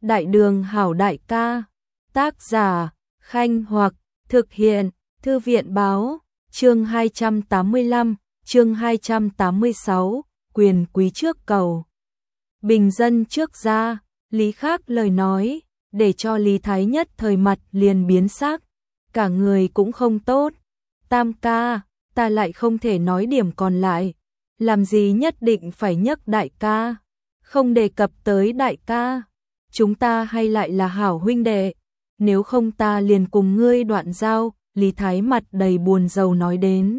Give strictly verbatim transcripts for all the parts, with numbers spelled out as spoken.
Đại đường hảo đại ca. Tác giả Khanh Hoặc. Thực hiện Thư viện báo. Chương hai trăm tám mươi lăm, chương hai trăm tám mươi sáu, quyền quý trước cầu. Bình dân trước ra, Lý Khác lời nói, để cho Lý Thái Nhất thời mặt liền biến sắc, cả người cũng không tốt. Tam ca, ta lại không thể nói điểm còn lại, làm gì nhất định phải nhắc đại ca, không đề cập tới đại ca, chúng ta hay lại là hảo huynh đệ, nếu không ta liền cùng ngươi đoạn giao. Lý Thái mặt đầy buồn rầu nói đến.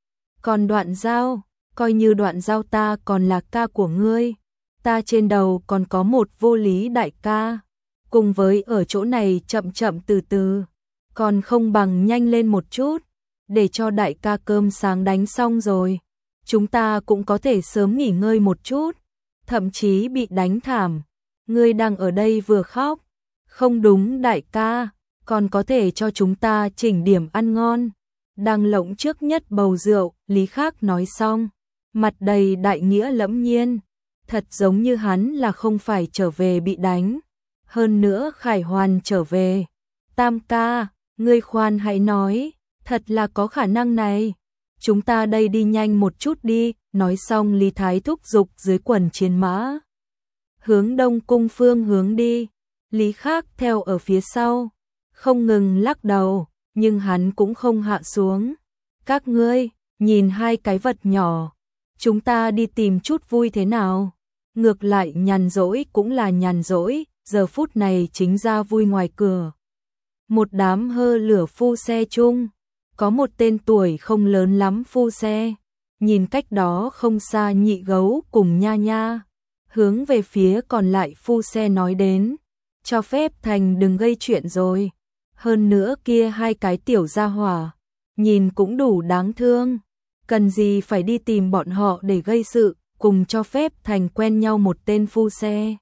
Còn đoạn giao, coi như đoạn giao ta còn là ca của ngươi, ta trên đầu còn có một vô lý đại ca, cùng với ở chỗ này chậm chậm từ từ, còn không bằng nhanh lên một chút, để cho đại ca cơm sáng đánh xong rồi, chúng ta cũng có thể sớm nghỉ ngơi một chút, thậm chí bị đánh thảm, ngươi đang ở đây vừa khóc, không đúng đại ca, còn có thể cho chúng ta chỉnh điểm ăn ngon. Đang lộng trước nhất bầu rượu, Lý Khác nói xong, mặt đầy đại nghĩa lẫm nhiên, thật giống như hắn là không phải trở về bị đánh, hơn nữa khải hoàn trở về. Tam ca, ngươi khoan hãy nói, thật là có khả năng này, chúng ta đây đi nhanh một chút đi. Nói xong Lý Thái thúc giục dưới quần chiến mã, hướng Đông Cung phương hướng đi. Lý Khác theo ở phía sau, không ngừng lắc đầu, nhưng hắn cũng không hạ xuống. Các ngươi, nhìn hai cái vật nhỏ, chúng ta đi tìm chút vui thế nào? Ngược lại nhàn rỗi cũng là nhàn rỗi, giờ phút này chính ra vui ngoài cửa. Một đám hơ lửa phu xe chung, có một tên tuổi không lớn lắm phu xe, nhìn cách đó không xa Nhị Gấu cùng Nha Nha, hướng về phía còn lại phu xe nói đến, cho phép Thành đừng gây chuyện rồi. Hơn nữa kia hai cái tiểu gia hỏa, nhìn cũng đủ đáng thương, cần gì phải đi tìm bọn họ để gây sự, cùng cho phép Thành quen nhau một tên phu xe.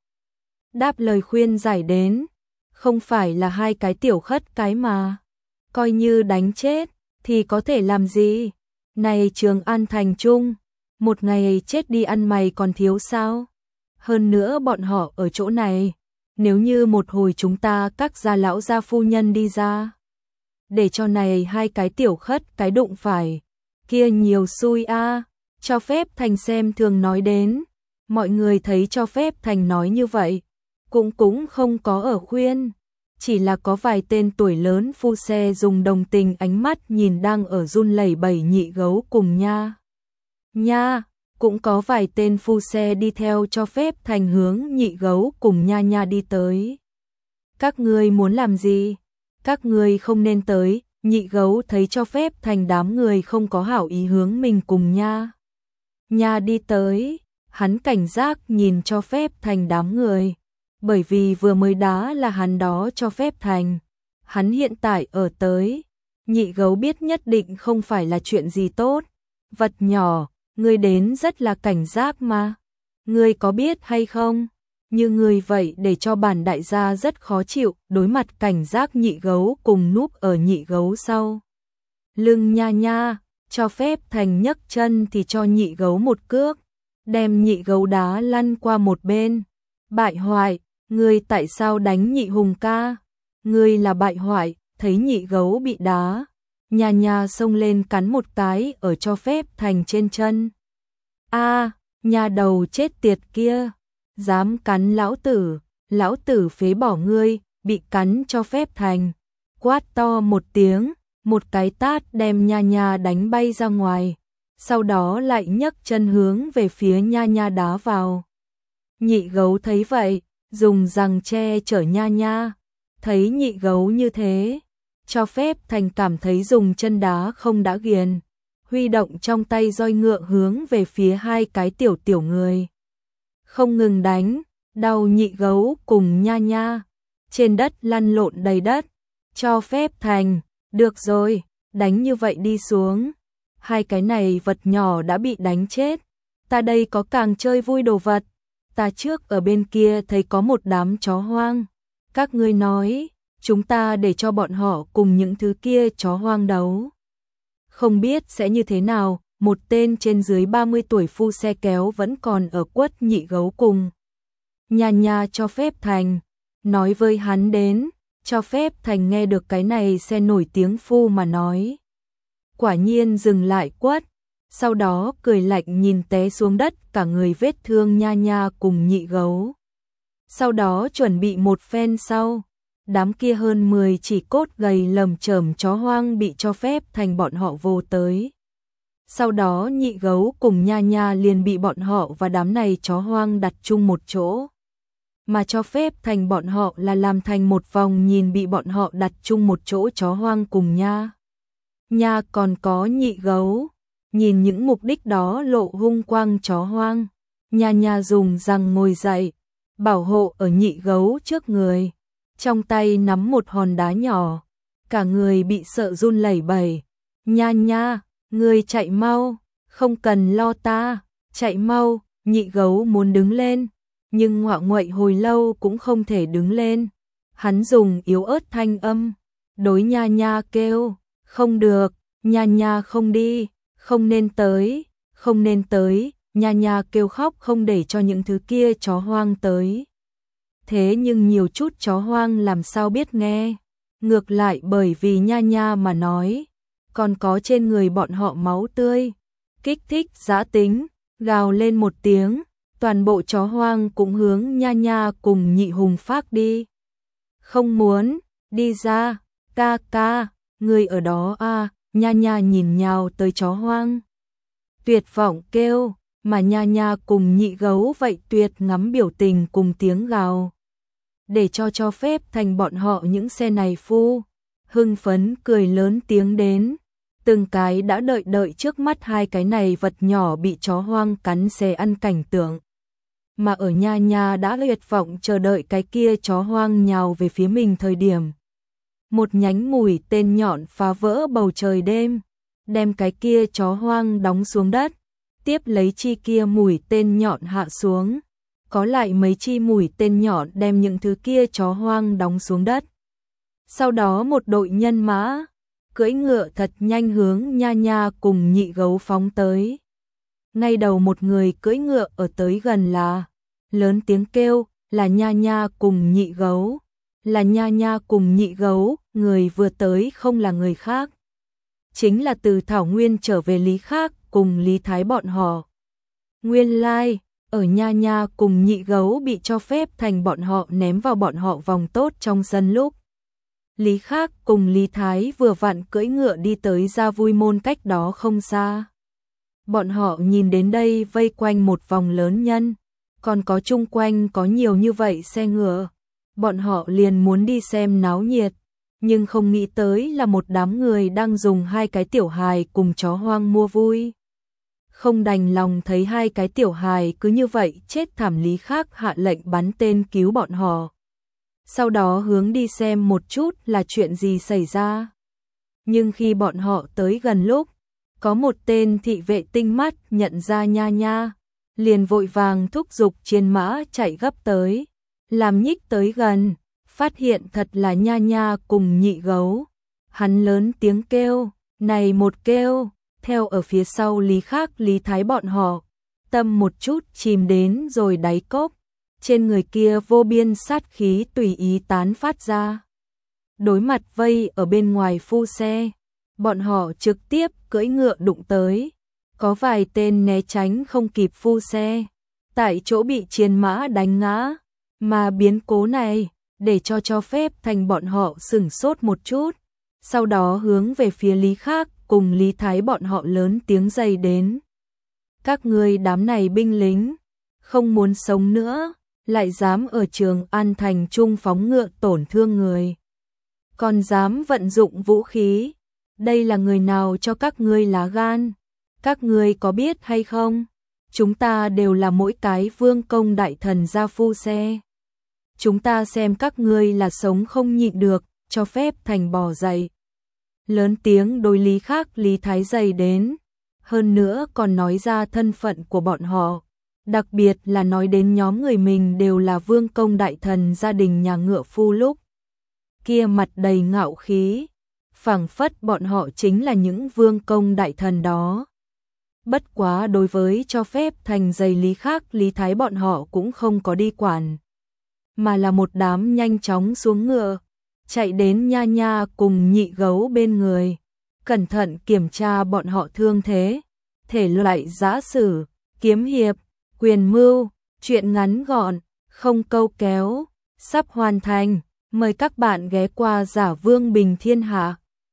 Đáp lời khuyên giải đến, không phải là hai cái tiểu khất cái mà, coi như đánh chết, thì có thể làm gì, này Trường An Thành Trung, một ngày chết đi ăn mày còn thiếu sao, hơn nữa bọn họ ở chỗ này. Nếu như một hồi chúng ta các gia lão gia phu nhân đi ra, để cho này hai cái tiểu khất cái đụng phải, kia nhiều xui a. À. Cho phép Thành xem thường nói đến, mọi người thấy cho phép Thành nói như vậy, cũng cũng không có ở khuyên, chỉ là có vài tên tuổi lớn phu xe dùng đồng tình ánh mắt nhìn đang ở run lẩy bẩy Nhị Gấu cùng Nha Nha. Cũng có vài tên phu xe đi theo cho phép Thành hướng Nhị Gấu cùng Nha Nha đi tới. Các ngươi muốn làm gì? Các ngươi không nên tới. Nhị Gấu thấy cho phép Thành đám người không có hảo ý hướng mình cùng Nha Nha đi tới, hắn cảnh giác nhìn cho phép Thành đám người, bởi vì vừa mới đá là hắn đó cho phép Thành, hắn hiện tại ở tới, Nhị Gấu biết nhất định không phải là chuyện gì tốt. Vật nhỏ, ngươi đến rất là cảnh giác mà, ngươi có biết hay không? Như ngươi vậy để cho bản đại gia rất khó chịu, đối mặt cảnh giác Nhị Gấu cùng núp ở Nhị Gấu sau lưng Nha Nha, cho phép Thành nhấc chân thì cho Nhị Gấu một cước, đem Nhị Gấu đá lăn qua một bên. Bại hoại, ngươi tại sao đánh Nhị Hùng ca? Ngươi là bại hoại. Thấy Nhị Gấu bị đá, Nha Nha xông lên cắn một cái ở cho phép Thành trên chân. A, à, nhà đầu chết tiệt kia, dám cắn lão tử, lão tử phế bỏ ngươi. Bị cắn cho phép Thành quát to một tiếng, một cái tát đem Nha Nha đánh bay ra ngoài, sau đó lại nhấc chân hướng về phía Nha Nha đá vào. Nhị Gấu thấy vậy, dùng răng che chở Nha Nha, thấy Nhị Gấu như thế, cho phép Thành cảm thấy dùng chân đá không đã ghiền, huy động trong tay roi ngựa hướng về phía hai cái tiểu tiểu người, không ngừng đánh, đau Nhị Gấu cùng Nha Nha, trên đất lăn lộn đầy đất. Cho phép Thành, được rồi, đánh như vậy đi xuống, hai cái này vật nhỏ đã bị đánh chết, ta đây có càng chơi vui đồ vật, ta trước ở bên kia thấy có một đám chó hoang, các ngươi nói, chúng ta để cho bọn họ cùng những thứ kia chó hoang đấu, không biết sẽ như thế nào. Một tên trên dưới ba mươi tuổi phu xe kéo vẫn còn ở quất Nhị Gấu cùng Nha Nha cho phép Thành, nói với hắn đến, cho phép Thành nghe được cái này xe nổi tiếng phu mà nói. Quả nhiên dừng lại quất, sau đó cười lạnh nhìn té xuống đất cả người vết thương Nha Nha cùng Nhị Gấu. Sau đó chuẩn bị một phen sau, đám kia hơn mười chỉ cốt gầy lầm chởm chó hoang bị cho phép Thành bọn họ vô tới. Sau đó Nhị Gấu cùng Nha Nha liền bị bọn họ và đám này chó hoang đặt chung một chỗ. Mà cho phép Thành bọn họ là làm thành một vòng nhìn bị bọn họ đặt chung một chỗ chó hoang cùng Nha Nha còn có Nhị Gấu. Nhìn những mục đích đó lộ hung quang chó hoang, Nha Nha dùng răng ngồi dậy, bảo hộ ở Nhị Gấu trước người, trong tay nắm một hòn đá nhỏ, cả người bị sợ run lẩy bẩy. Nha Nha, ngươi chạy mau, không cần lo ta, chạy mau. Nhị Gấu muốn đứng lên, nhưng ngoạ nguậy hồi lâu cũng không thể đứng lên. Hắn dùng yếu ớt thanh âm, đối Nha Nha kêu, không được, Nha Nha không đi, không nên tới, không nên tới. Nha Nha kêu khóc không để cho những thứ kia chó hoang tới. Thế nhưng nhiều chút chó hoang làm sao biết nghe, ngược lại bởi vì Nha Nha mà nói, còn có trên người bọn họ máu tươi, kích thích dã tính, gào lên một tiếng, toàn bộ chó hoang cũng hướng Nha Nha cùng Nhị Hùng phác đi. Không muốn, đi ra, ca ca, người ở đó à. Nha Nha nhìn nhào tới chó hoang, tuyệt vọng kêu, mà Nha Nha cùng Nhị Gấu vậy tuyệt ngắm biểu tình cùng tiếng gào. Để cho cho phép Thành bọn họ những xe này phu, hưng phấn cười lớn tiếng đến, từng cái đã đợi đợi trước mắt hai cái này vật nhỏ bị chó hoang cắn xé ăn cảnh tượng. Mà ở Nha Nha đã tuyệt vọng chờ đợi cái kia chó hoang nhào về phía mình thời điểm. Một nhánh mũi tên nhọn phá vỡ bầu trời đêm, đem cái kia chó hoang đóng xuống đất, tiếp lấy chi kia mũi tên nhọn hạ xuống, có lại mấy chi mũi tên nhọn đem những thứ kia chó hoang đóng xuống đất. Sau đó một đội nhân mã, cưỡi ngựa thật nhanh hướng Nha Nha cùng Nhị Gấu phóng tới. Ngay đầu một người cưỡi ngựa ở tới gần là, lớn tiếng kêu, là Nha Nha cùng Nhị Gấu. Là Nha Nha cùng Nhị Gấu, người vừa tới không là người khác. Chính là từ Thảo Nguyên trở về Lý Khác cùng Lý Thái bọn họ. Nguyên lai, like, ở Nha Nha cùng Nhị Gấu bị cho phép Thành bọn họ ném vào bọn họ vòng tốt trong sân lúc. Lý Khác cùng Lý Thái vừa vặn cưỡi ngựa đi tới Gia Vui Môn cách đó không xa. Bọn họ nhìn đến đây vây quanh một vòng lớn nhân, còn có chung quanh có nhiều như vậy xe ngựa. Bọn họ liền muốn đi xem náo nhiệt, nhưng không nghĩ tới là một đám người đang dùng hai cái tiểu hài cùng chó hoang mua vui. Không đành lòng thấy hai cái tiểu hài cứ như vậy chết thảm. Lý Khác hạ lệnh bắn tên cứu bọn họ. Sau đó hướng đi xem một chút là chuyện gì xảy ra. Nhưng khi bọn họ tới gần lúc, có một tên thị vệ tinh mắt nhận ra Nha Nha, liền vội vàng thúc giục chiến mã chạy gấp tới. Làm nhích tới gần, phát hiện thật là Nha Nha cùng Nhị Gấu. Hắn lớn tiếng kêu, này một kêu, theo ở phía sau Lý Khác Lý Thái bọn họ, tâm một chút chìm đến rồi đáy cốc, trên người kia vô biên sát khí tùy ý tán phát ra. Đối mặt vây ở bên ngoài phu xe, bọn họ trực tiếp cưỡi ngựa đụng tới, có vài tên né tránh không kịp phu xe, tại chỗ bị chiến mã đánh ngã. Mà biến cố này, để cho cho phép Thành bọn họ sửng sốt một chút, sau đó hướng về phía Lý Khác cùng Lý Thái bọn họ lớn tiếng dày đến. Các ngươi đám này binh lính, không muốn sống nữa, lại dám ở Trường An Thành trung phóng ngựa tổn thương người. Còn dám vận dụng vũ khí, đây là người nào cho các ngươi lá gan? Các ngươi có biết hay không? Chúng ta đều là mỗi cái vương công đại thần gia phu xe. Chúng ta xem các ngươi là sống không nhịn được, cho phép Thành bỏ dậy. Lớn tiếng đối Lý Khác Lý Thái dày đến, hơn nữa còn nói ra thân phận của bọn họ, đặc biệt là nói đến nhóm người mình đều là vương công đại thần gia đình nhà Ngựa Phu lúc. Kia mặt đầy ngạo khí, phảng phất bọn họ chính là những vương công đại thần đó. Bất quá đối với cho phép Thành dày Lý Khác Lý Thái bọn họ cũng không có đi quản. mà là một đám nhanh chóng xuống ngựa, chạy đến Nha Nha cùng Nhị Gấu bên người, cẩn thận kiểm tra bọn họ thương thế, thể loại giã sử, kiếm hiệp, quyền mưu, truyện ngắn gọn, không câu kéo, sắp hoàn thành, mời các bạn ghé qua Giả Vương Bình Thiên Hạ.